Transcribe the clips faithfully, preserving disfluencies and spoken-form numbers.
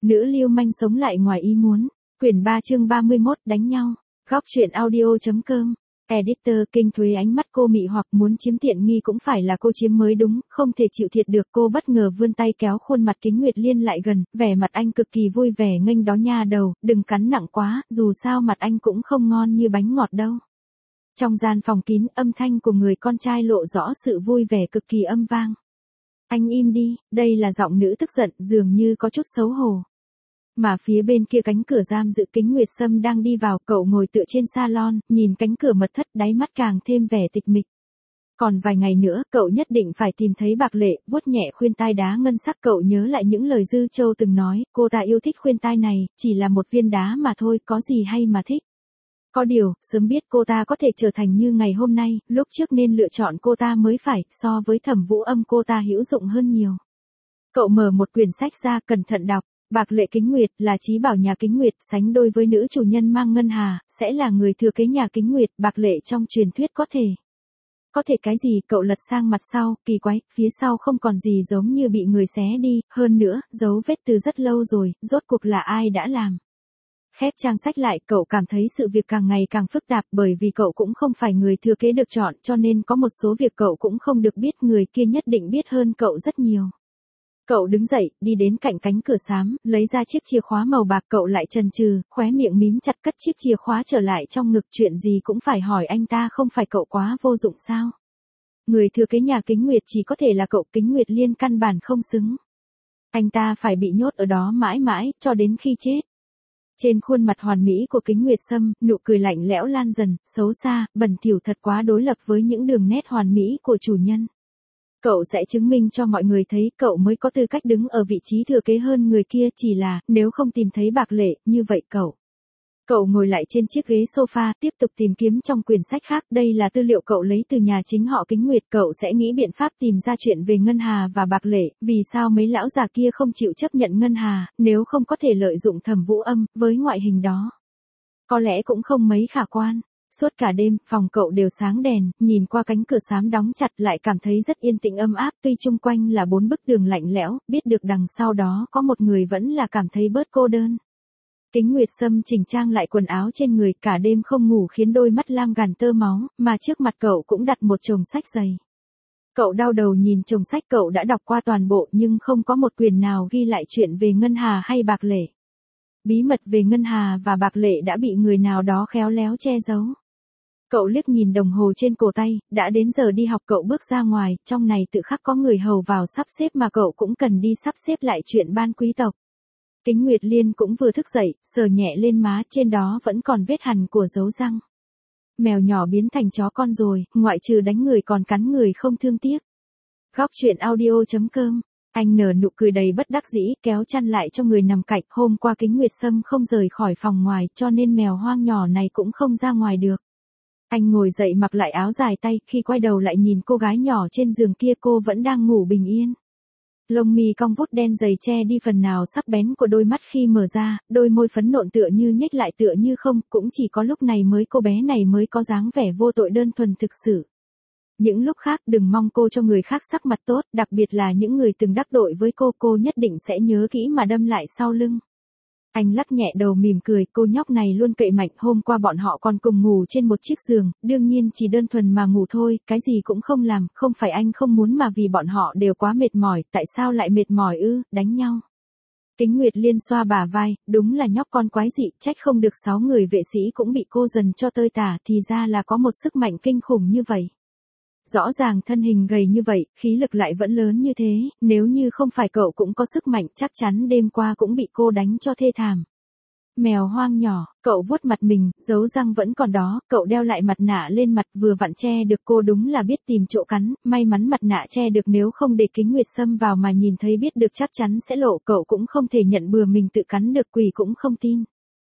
Nữ lưu manh sống lại ngoài ý muốn. Quyển ba chương ba mươi mốt đánh nhau. Góc truyện audio.com. Editor kinh Thuế ánh mắt cô mị hoặc muốn chiếm tiện nghi cũng phải là cô chiếm mới đúng, không thể chịu thiệt được. Cô bất ngờ vươn tay kéo khuôn mặt Kính Nguyệt Liên lại gần, vẻ mặt anh cực kỳ vui vẻ nghênh đó nha đầu, đừng cắn nặng quá, dù sao mặt anh cũng không ngon như bánh ngọt đâu. Trong gian phòng kín, âm thanh của người con trai lộ rõ sự vui vẻ cực kỳ âm vang. Anh im đi, đây là giọng nữ tức giận, dường như có chút xấu hổ. Mà phía bên kia cánh cửa giam giữ Kính Nguyệt Sâm đang đi vào, cậu ngồi tựa trên salon, nhìn cánh cửa mật thất, đáy mắt càng thêm vẻ tịch mịch. Còn vài ngày nữa, cậu nhất định phải tìm thấy Bạc Lệ, vuốt nhẹ khuyên tai đá ngân sắc. Cậu nhớ lại những lời Dư Châu từng nói, cô ta yêu thích khuyên tai này, chỉ là một viên đá mà thôi, có gì hay mà thích. Có điều, sớm biết cô ta có thể trở thành như ngày hôm nay, lúc trước nên lựa chọn cô ta mới phải, so với Thẩm Vũ Âm cô ta hữu dụng hơn nhiều. Cậu mở một quyển sách ra, cẩn thận đọc. Bạc Lệ Kính Nguyệt là trí bảo nhà Kính Nguyệt, sánh đôi với nữ chủ nhân Mang Ngân Hà, sẽ là người thừa kế nhà Kính Nguyệt. Bạc Lệ trong truyền thuyết có thể. Có thể cái gì? Cậu lật sang mặt sau, kỳ quái, phía sau không còn gì giống như bị người xé đi, hơn nữa, dấu vết từ rất lâu rồi, rốt cuộc là ai đã làm. Khép trang sách lại, cậu cảm thấy sự việc càng ngày càng phức tạp, bởi vì cậu cũng không phải người thừa kế được chọn, cho nên có một số việc cậu cũng không được biết, người kia nhất định biết hơn cậu rất nhiều. Cậu đứng dậy, đi đến cạnh cánh cửa xám, lấy ra chiếc chìa khóa màu bạc. Cậu lại chần chừ, khóe miệng mím chặt, cất chiếc chìa khóa trở lại trong ngực. Chuyện gì cũng phải hỏi anh ta, không phải cậu quá vô dụng sao? Người thừa kế nhà Kính Nguyệt chỉ có thể là cậu. Kính Nguyệt Liên căn bản không xứng. Anh ta phải bị nhốt ở đó mãi mãi, cho đến khi chết. Trên khuôn mặt hoàn mỹ của Kính Nguyệt Sâm, nụ cười lạnh lẽo lan dần, xấu xa, bẩn thỉu thật quá đối lập với những đường nét hoàn mỹ của chủ nhân. Cậu sẽ chứng minh cho mọi người thấy cậu mới có tư cách đứng ở vị trí thừa kế hơn người kia, chỉ là, nếu không tìm thấy Bạc Lệ, như vậy cậu. Cậu ngồi lại trên chiếc ghế sofa, tiếp tục tìm kiếm trong quyển sách khác. Đây là tư liệu cậu lấy từ nhà chính họ Kính Nguyệt. Cậu sẽ nghĩ biện pháp tìm ra chuyện về Ngân Hà và Bạc Lệ, vì sao mấy lão già kia không chịu chấp nhận Ngân Hà, nếu không có thể lợi dụng Thẩm Vũ Âm, với ngoại hình đó. Có lẽ cũng không mấy khả quan. Suốt cả đêm, phòng cậu đều sáng đèn, nhìn qua cánh cửa xám đóng chặt lại cảm thấy rất yên tĩnh ấm áp, tuy chung quanh là bốn bức tường lạnh lẽo, biết được đằng sau đó có một người vẫn là cảm thấy bớt cô đơn. Kính Nguyệt Sâm chỉnh trang lại quần áo trên người, cả đêm không ngủ khiến đôi mắt lam gàn tơ máu, mà trước mặt cậu cũng đặt một chồng sách dày. Cậu đau đầu nhìn chồng sách. Cậu đã đọc qua toàn bộ nhưng không có một quyển nào ghi lại chuyện về Ngân Hà hay Bạc Lệ. Bí mật về Ngân Hà và Bạc Lệ đã bị người nào đó khéo léo che giấu. Cậu liếc nhìn đồng hồ trên cổ tay, đã đến giờ đi học. Cậu bước ra ngoài, trong này tự khắc có người hầu vào sắp xếp mà cậu cũng cần đi sắp xếp lại chuyện ban quý tộc. Kính Nguyệt Liên cũng vừa thức dậy, sờ nhẹ lên má, trên đó vẫn còn vết hằn của dấu răng. Mèo nhỏ biến thành chó con rồi, ngoại trừ đánh người còn cắn người không thương tiếc. Góc truyện audio.com. Anh nở nụ cười đầy bất đắc dĩ, kéo chăn lại cho người nằm cạnh. Hôm qua Kính Nguyệt Sâm không rời khỏi phòng ngoài, cho nên mèo hoang nhỏ này cũng không ra ngoài được. Anh ngồi dậy mặc lại áo dài tay, khi quay đầu lại nhìn cô gái nhỏ trên giường kia, cô vẫn đang ngủ bình yên. Lông mi cong vút đen dày che đi phần nào sắc bén của đôi mắt khi mở ra, đôi môi phấn nộn tựa như nhếch lại tựa như không, cũng chỉ có lúc này mới cô bé này mới có dáng vẻ vô tội đơn thuần thực sự. Những lúc khác đừng mong cô cho người khác sắc mặt tốt, đặc biệt là những người từng đắc tội với cô, cô nhất định sẽ nhớ kỹ mà đâm lại sau lưng. Anh lắc nhẹ đầu mỉm cười, cô nhóc này luôn cậy mạnh. Hôm qua bọn họ còn cùng ngủ trên một chiếc giường, đương nhiên chỉ đơn thuần mà ngủ thôi, cái gì cũng không làm, không phải anh không muốn mà vì bọn họ đều quá mệt mỏi. Tại sao lại mệt mỏi ư? Đánh nhau. Kính Nguyệt Liên xoa bả vai, đúng là nhóc con quái dị, trách không được sáu người vệ sĩ cũng bị cô dần cho tơi tả, thì ra là có một sức mạnh kinh khủng như vậy. Rõ ràng thân hình gầy như vậy, khí lực lại vẫn lớn như thế, nếu như không phải cậu cũng có sức mạnh, chắc chắn đêm qua cũng bị cô đánh cho thê thảm. Mèo hoang nhỏ, cậu vuốt mặt mình, dấu răng vẫn còn đó, cậu đeo lại mặt nạ lên mặt, vừa vặn che được. Cô đúng là biết tìm chỗ cắn, may mắn mặt nạ che được, nếu không để Kính Nguyệt Sâm vào mà nhìn thấy biết được chắc chắn sẽ lộ. Cậu cũng không thể nhận bừa mình tự cắn được, quỷ cũng không tin.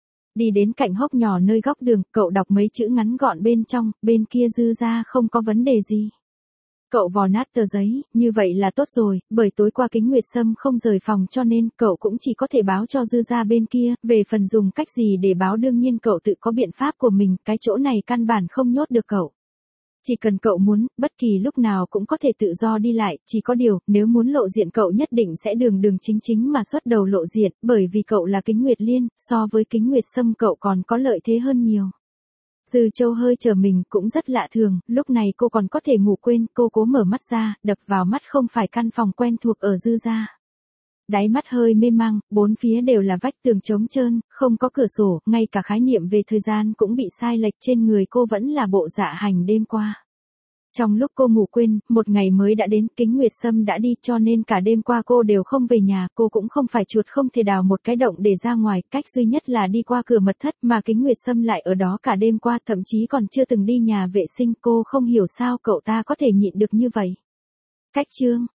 Đi đến cạnh hốc nhỏ nơi góc đường, cậu đọc mấy chữ ngắn gọn bên trong, bên kia Dư ra không có vấn đề gì. Cậu vò nát tờ giấy, như vậy là tốt rồi, bởi tối qua Kính Nguyệt Sâm không rời phòng cho nên cậu cũng chỉ có thể báo cho Dư ra bên kia. Về phần dùng cách gì để báo đương nhiên cậu tự có biện pháp của mình, cái chỗ này căn bản không nhốt được cậu. Chỉ cần cậu muốn, bất kỳ lúc nào cũng có thể tự do đi lại, chỉ có điều, nếu muốn lộ diện cậu nhất định sẽ đường đường chính chính mà xuất đầu lộ diện, bởi vì cậu là Kính Nguyệt Liên, so với Kính Nguyệt Sâm cậu còn có lợi thế hơn nhiều. Dư Châu hơi trở mình, cũng rất lạ thường, lúc này cô còn có thể ngủ quên, cô cố mở mắt ra, đập vào mắt không phải căn phòng quen thuộc ở Dư gia. Đáy mắt hơi mê mang, bốn phía đều là vách tường trống trơn, không có cửa sổ, ngay cả khái niệm về thời gian cũng bị sai lệch, trên người cô vẫn là bộ dạ hành đêm qua. Trong lúc cô ngủ quên, một ngày mới đã đến, Kính Nguyệt Sâm đã đi, cho nên cả đêm qua cô đều không về nhà, cô cũng không phải chuột không thể đào một cái động để ra ngoài, cách duy nhất là đi qua cửa mật thất, mà Kính Nguyệt Sâm lại ở đó cả đêm qua, thậm chí còn chưa từng đi nhà vệ sinh, cô không hiểu sao cậu ta có thể nhịn được như vậy. Cách chương